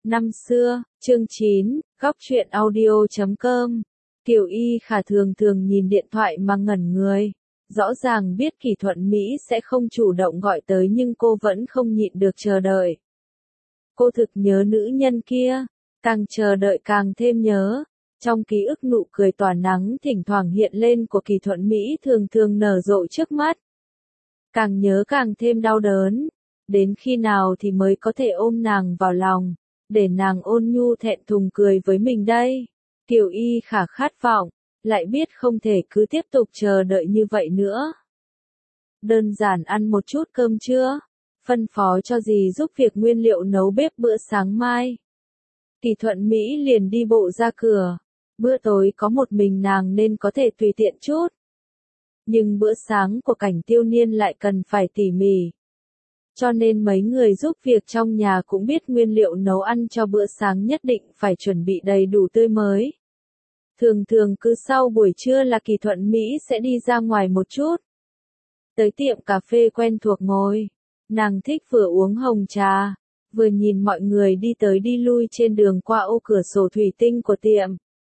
Năm xưa, chương 9, góc truyện audio.com. Kiều Y Khả thường thường nhìn điện thoại mà ngẩn người. Rõ ràng biết Kỳ Thuận Mỹ sẽ không chủ động gọi tới nhưng cô vẫn không nhịn được chờ đợi. Cô thực nhớ nữ nhân kia, càng chờ đợi càng thêm nhớ. Trong ký ức nụ cười tỏa nắng thỉnh thoảng hiện lên của Kỳ Thuận Mỹ thường thường nở rộ trước mắt. Càng nhớ càng thêm đau đớn. Đến khi nào thì mới có thể ôm nàng vào lòng, để nàng ôn nhu thẹn thùng cười với mình đây? Kiều Y Khả khát vọng, lại biết không thể cứ tiếp tục chờ đợi như vậy nữa. Đơn giản ăn một chút cơm trưa, phân phó cho dì giúp việc nguyên liệu nấu bếp bữa sáng mai. Kỳ Thuận Mỹ liền đi bộ ra cửa. Bữa tối có một mình nàng nên có thể tùy tiện chút. Nhưng bữa sáng của Cảnh Tiêu Niên lại cần phải tỉ mỉ. Cho nên mấy người giúp việc trong nhà cũng biết nguyên liệu nấu ăn cho bữa sáng nhất định phải chuẩn bị đầy đủ tươi mới. Thường thường cứ sau buổi trưa là Kỳ Thuận Mỹ sẽ đi ra ngoài một chút. Tới tiệm cà phê quen thuộc ngồi. Nàng thích vừa uống hồng trà, vừa nhìn mọi người đi tới đi lui trên đường qua ô cửa sổ thủy tinh của tiệm.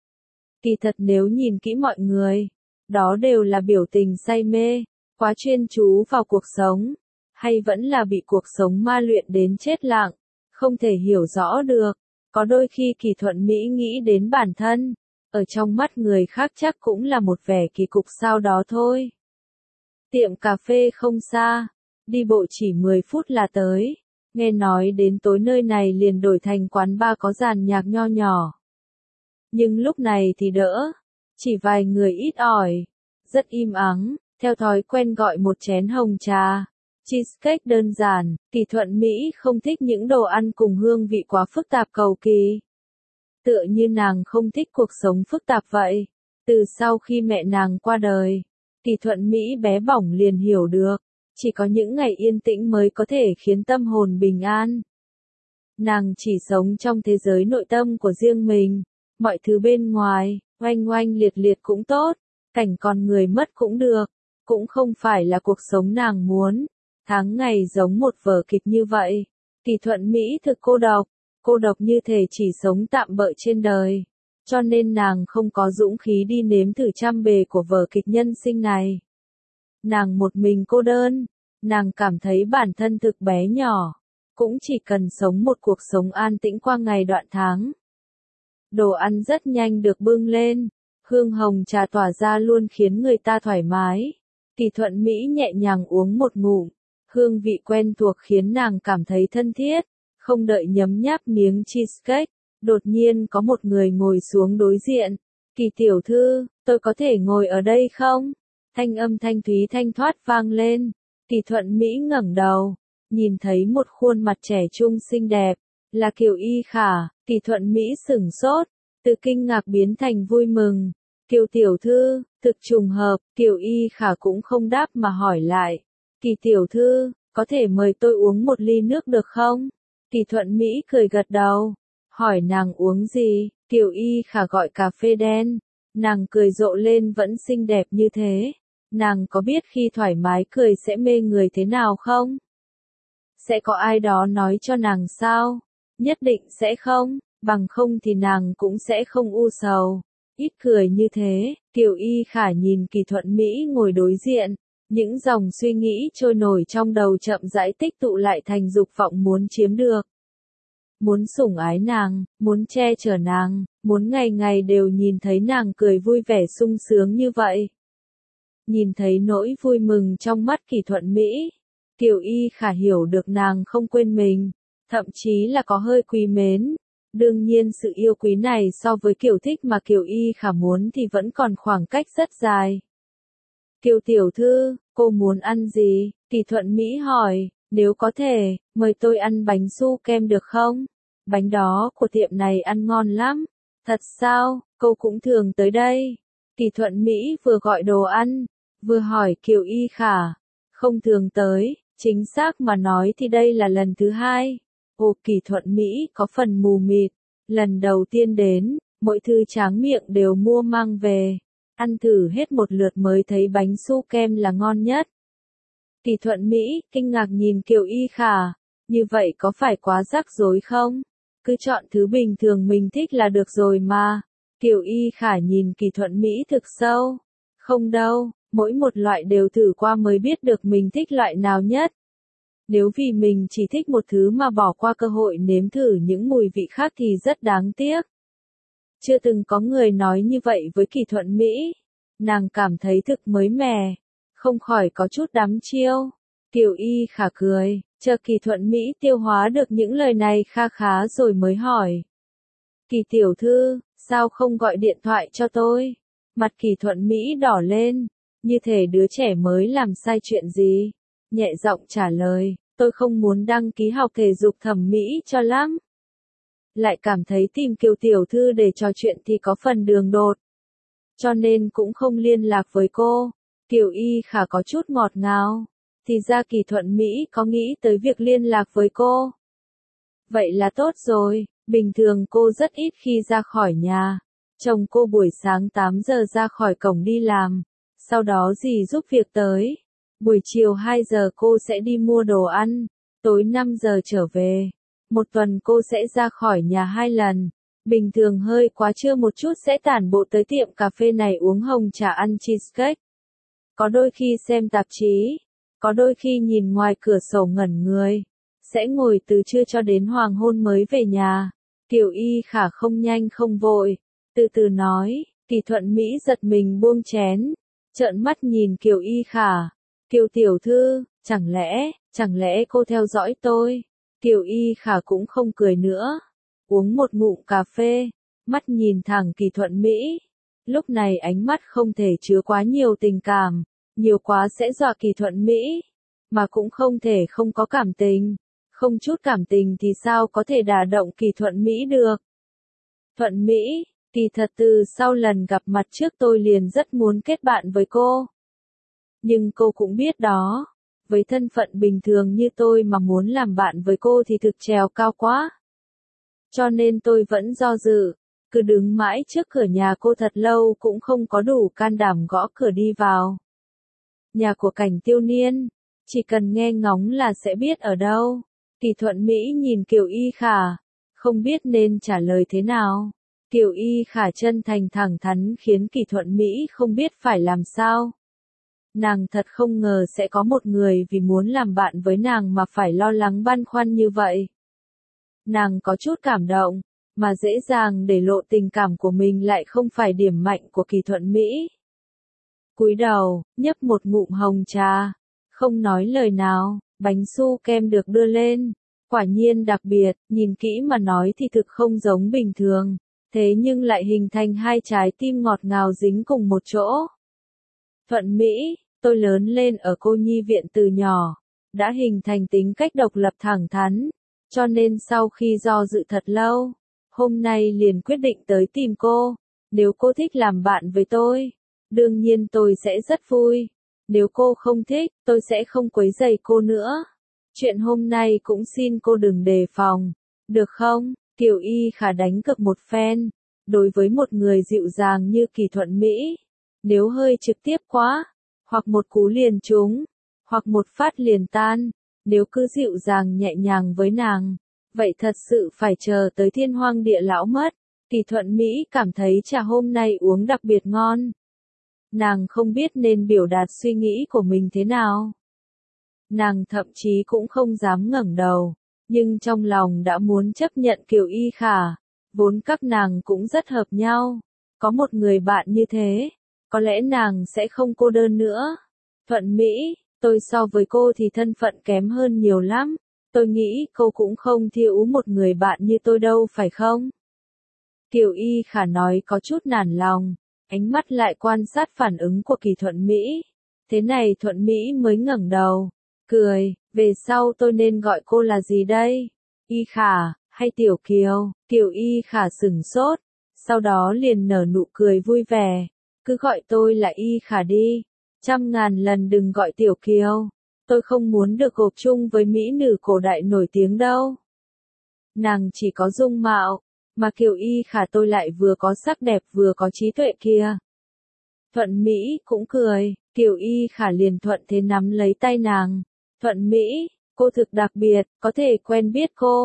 Kỳ thật nếu nhìn kỹ mọi người, đó đều là biểu tình say mê, quá chuyên chú vào cuộc sống. Hay vẫn là bị cuộc sống ma luyện đến chết lặng, không thể hiểu rõ được. Có đôi khi Kỳ Thuận Mỹ nghĩ đến bản thân, ở trong mắt người khác chắc cũng là một vẻ kỳ cục sao đó thôi. Tiệm cà phê không xa, đi bộ chỉ 10 phút là tới. Nghe nói đến tối nơi này liền đổi thành quán bar có dàn nhạc nho nhỏ. Nhưng lúc này thì đỡ, chỉ vài người ít ỏi, rất im ắng, theo thói quen gọi một chén hồng trà. Cheesecake đơn giản, Kỳ Thuận Mỹ không thích những đồ ăn cùng hương vị quá phức tạp cầu kỳ. Tựa như nàng không thích cuộc sống phức tạp vậy. Từ sau khi mẹ nàng qua đời, Kỳ Thuận Mỹ bé bỏng liền hiểu được, chỉ có những ngày yên tĩnh mới có thể khiến tâm hồn bình an. Nàng chỉ sống trong thế giới nội tâm của riêng mình, mọi thứ bên ngoài, oanh oanh liệt liệt cũng tốt, cảnh con người mất cũng được, cũng không phải là cuộc sống nàng muốn. Tháng ngày giống một vở kịch như vậy. Kỳ Thuận Mỹ thực cô độc như thể chỉ sống tạm bợ trên đời. Cho nên nàng không có dũng khí đi nếm thử trăm bề của vở kịch nhân sinh này. Nàng một mình cô đơn, nàng cảm thấy bản thân thực bé nhỏ, cũng chỉ cần sống một cuộc sống an tĩnh qua ngày đoạn tháng. Đồ ăn rất nhanh được bưng lên, hương hồng trà tỏa ra luôn khiến người ta thoải mái. Kỳ Thuận Mỹ nhẹ nhàng uống một ngụm. Hương vị quen thuộc khiến nàng cảm thấy thân thiết, không đợi nhấm nháp miếng cheesecake, đột nhiên có một người ngồi xuống đối diện. Kỳ tiểu thư, tôi có thể ngồi ở đây không? Thanh âm thanh thúy thanh thoát vang lên. Kỳ Thuận Mỹ ngẩng đầu, nhìn thấy một khuôn mặt trẻ trung xinh đẹp, là Kiều Y Khả. Kỳ Thuận Mỹ sửng sốt, từ kinh ngạc biến thành vui mừng. Kiều tiểu thư, thực trùng hợp, Kiều Y Khả cũng không đáp mà hỏi lại. Kỳ tiểu thư, có thể mời tôi uống một ly nước được không? Kỳ Thuận Mỹ cười gật đầu, hỏi nàng uống gì. Kiều Y Khả gọi cà phê đen. Nàng cười rộ lên vẫn xinh đẹp như thế. Nàng có biết khi thoải mái cười sẽ mê người thế nào không? Sẽ có ai đó nói cho nàng sao? Nhất định sẽ không, bằng không thì nàng cũng sẽ không u sầu. Ít cười như thế, Kiều Y Khả nhìn Kỳ Thuận Mỹ ngồi đối diện. Những dòng suy nghĩ trôi nổi trong đầu chậm rãi tích tụ lại thành dục vọng muốn chiếm được. Muốn sủng ái nàng, muốn che chở nàng, muốn ngày ngày đều nhìn thấy nàng cười vui vẻ sung sướng như vậy. Nhìn thấy nỗi vui mừng trong mắt Kỳ Thuận Mỹ, Kiều Y Khả hiểu được nàng không quên mình, thậm chí là có hơi quý mến. Đương nhiên sự yêu quý này so với kiểu thích mà Kiều Y Khả muốn thì vẫn còn khoảng cách rất dài. Kiều tiểu thư, cô muốn ăn gì? Kỳ Thuận Mỹ hỏi, nếu có thể, mời tôi ăn bánh su kem được không? Bánh đó của tiệm này ăn ngon lắm. Thật sao, cô cũng thường tới đây. Kỳ Thuận Mỹ vừa gọi đồ ăn, vừa hỏi Kiều Y Khả. Không thường tới, chính xác mà nói thì đây là lần thứ hai. Ồ, Kỳ Thuận Mỹ có phần mù mịt. Lần đầu tiên đến, mỗi thứ tráng miệng đều mua mang về. Ăn thử hết một lượt mới thấy bánh su kem là ngon nhất. Kỳ Thuận Mỹ, kinh ngạc nhìn Kiều Y Khả, như vậy có phải quá rắc rối không? Cứ chọn thứ bình thường mình thích là được rồi mà. Kiều Y Khả nhìn Kỳ Thuận Mỹ thực sâu. Không đâu, mỗi một loại đều thử qua mới biết được mình thích loại nào nhất. Nếu vì mình chỉ thích một thứ mà bỏ qua cơ hội nếm thử những mùi vị khác thì rất đáng tiếc. Chưa từng có người nói như vậy với Kỳ Thuận Mỹ. Nàng cảm thấy thực mới mẻ, không khỏi có chút đắm chiêu. Kiều Y Khả cười, chờ Kỳ Thuận Mỹ tiêu hóa được những lời này kha khá rồi mới hỏi. Kỳ tiểu thư, sao không gọi điện thoại cho tôi? Mặt Kỳ Thuận Mỹ đỏ lên, như thể đứa trẻ mới làm sai chuyện gì. Nhẹ giọng trả lời, tôi không muốn đăng ký học thể dục thẩm mỹ cho lắm. Lại cảm thấy tìm Kiều tiểu thư để trò chuyện thì có phần đường đột. Cho nên cũng không liên lạc với cô. Kiều Y Khả có chút ngọt ngào. Thì ra Kỳ Thuận Mỹ có nghĩ tới việc liên lạc với cô. Vậy là tốt rồi, bình thường cô rất ít khi ra khỏi nhà. Chồng cô buổi sáng 8 giờ ra khỏi cổng đi làm, sau đó dì giúp việc tới. Buổi chiều 2 giờ cô sẽ đi mua đồ ăn, tối 5 giờ trở về. Một tuần cô sẽ ra khỏi nhà 2 lần. Bình thường hơi quá trưa một chút sẽ tản bộ tới tiệm cà phê này uống hồng trà ăn cheesecake. Có đôi khi xem tạp chí, có đôi khi nhìn ngoài cửa sổ ngẩn người. Sẽ ngồi từ trưa cho đến hoàng hôn mới về nhà. Kiều Y Khả không nhanh không vội, từ từ nói. Kỳ Thuận Mỹ giật mình buông chén, trợn mắt nhìn Kiều Y Khả. Kiều tiểu thư, chẳng lẽ cô theo dõi tôi? Kiều Y Khả cũng không cười nữa. Uống một ngụm cà phê, mắt nhìn thẳng Kỳ Thuận Mỹ. Lúc này ánh mắt không thể chứa quá nhiều tình cảm, nhiều quá sẽ dọa Kỳ Thuận Mỹ, mà cũng không thể không có cảm tình. Không chút cảm tình thì sao có thể đả động Kỳ Thuận Mỹ được? Thuận Mỹ, kỳ thật từ sau lần gặp mặt trước tôi liền rất muốn kết bạn với cô. Nhưng cô cũng biết đó, với thân phận bình thường như tôi mà muốn làm bạn với cô thì thực trèo cao quá. Cho nên tôi vẫn do dự, cứ đứng mãi trước cửa nhà cô thật lâu cũng không có đủ can đảm gõ cửa đi vào. Nhà của Cảnh Tiêu Niên, chỉ cần nghe ngóng là sẽ biết ở đâu. Kỳ Thuận Mỹ nhìn Kiều Y Khả, không biết nên trả lời thế nào. Kiều Y Khả chân thành thẳng thắn khiến Kỳ Thuận Mỹ không biết phải làm sao. Nàng thật không ngờ sẽ có một người vì muốn làm bạn với nàng mà phải lo lắng băn khoăn như vậy. Nàng có chút cảm động, mà dễ dàng để lộ tình cảm của mình lại không phải điểm mạnh của Kỳ Thuận Mỹ. Cúi đầu, nhấp một ngụm hồng trà, không nói lời nào, bánh su kem được đưa lên. Quả nhiên đặc biệt, nhìn kỹ mà nói thì thực không giống bình thường, thế nhưng lại hình thành hai trái tim ngọt ngào dính cùng một chỗ. Thuận Mỹ, tôi lớn lên ở cô nhi viện từ nhỏ, đã hình thành tính cách độc lập thẳng thắn, cho nên sau khi do dự thật lâu, hôm nay liền quyết định tới tìm cô. Nếu cô thích làm bạn với tôi, đương nhiên tôi sẽ rất vui. Nếu cô không thích, tôi sẽ không quấy rầy cô nữa. Chuyện hôm nay cũng xin cô đừng đề phòng, được không? Kiều Y Khả đánh cược một phen. Đối với một người dịu dàng như Kỳ Thuận Mỹ, nếu hơi trực tiếp quá, hoặc một cú liền trúng, hoặc một phát liền tan, nếu cứ dịu dàng nhẹ nhàng với nàng, vậy thật sự phải chờ tới thiên hoang địa lão mất. Kỳ Thuận Mỹ cảm thấy trà hôm nay uống đặc biệt ngon. Nàng không biết nên biểu đạt suy nghĩ của mình thế nào. Nàng thậm chí cũng không dám ngẩng đầu, nhưng trong lòng đã muốn chấp nhận Kiều Y Khả, vốn các nàng cũng rất hợp nhau. Có một người bạn như thế, có lẽ nàng sẽ không cô đơn nữa. Thuận Mỹ, tôi so với cô thì thân phận kém hơn nhiều lắm, tôi nghĩ cô cũng không thiếu một người bạn như tôi đâu phải không? Kiều Y Khả nói có chút nản lòng, ánh mắt lại quan sát phản ứng của Kỳ Thuận Mỹ. Thế này Thuận Mỹ mới ngẩng đầu, cười, về sau tôi nên gọi cô là gì đây? Y Khả, hay Tiểu Kiều? Kiều Y Khả sửng sốt, sau đó liền nở nụ cười vui vẻ, cứ gọi tôi là Y Khả đi, 100.000 lần đừng gọi Tiểu Kiều, tôi không muốn được gộp chung với mỹ nữ cổ đại nổi tiếng đâu. Nàng chỉ có dung mạo, mà Kiều Y Khả tôi lại vừa có sắc đẹp vừa có trí tuệ kia. Thuận Mỹ cũng cười, Kiều Y Khả liền thuận thế nắm lấy tay nàng. Thuận Mỹ, cô thực đặc biệt, có thể quen biết cô.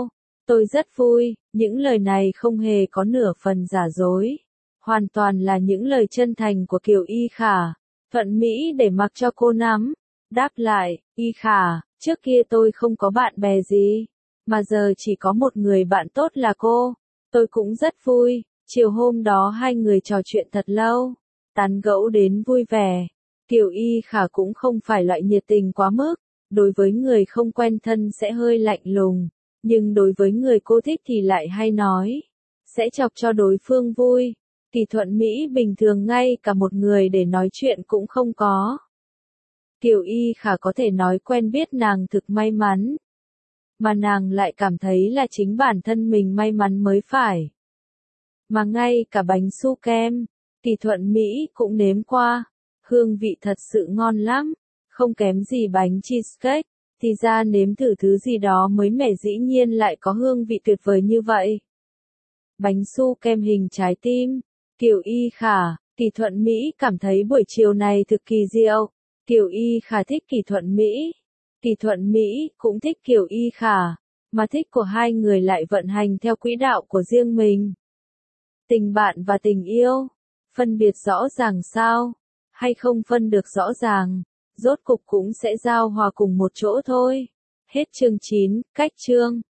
Tôi rất vui, những lời này không hề có nửa phần giả dối. Hoàn toàn là những lời chân thành của Kiều Y Khả. Thuận Mỹ để mặc cho cô nắm. Đáp lại, Y Khả, trước kia tôi không có bạn bè gì. Mà giờ chỉ có một người bạn tốt là cô. Tôi cũng rất vui. Chiều hôm đó hai người trò chuyện thật lâu. Tán gẫu đến vui vẻ. Kiều Y Khả cũng không phải loại nhiệt tình quá mức. Đối với người không quen thân sẽ hơi lạnh lùng. Nhưng đối với người cô thích thì lại hay nói. Sẽ chọc cho đối phương vui. Kỳ Thuận Mỹ bình thường ngay cả một người để nói chuyện cũng không có. Kiều Y Khả có thể nói quen biết nàng thực may mắn. Mà nàng lại cảm thấy là chính bản thân mình may mắn mới phải. Mà ngay cả bánh su kem, Kỳ Thuận Mỹ cũng nếm qua. Hương vị thật sự ngon lắm. Không kém gì bánh cheesecake. Thì ra nếm thử thứ gì đó mới mẻ dĩ nhiên lại có hương vị tuyệt vời như vậy. Bánh su kem hình trái tim. Kiều Y Khả, Kỳ Thuận Mỹ cảm thấy buổi chiều này thực kỳ diệu. Kiều Y Khả thích Kỳ Thuận Mỹ. Kỳ Thuận Mỹ cũng thích Kiều Y Khả. Mà thích của hai người lại vận hành theo quỹ đạo của riêng mình. Tình bạn và tình yêu. Phân biệt rõ ràng sao? Hay không phân được rõ ràng? Rốt cục cũng sẽ giao hòa cùng một chỗ thôi. Hết chương 9, cách chương.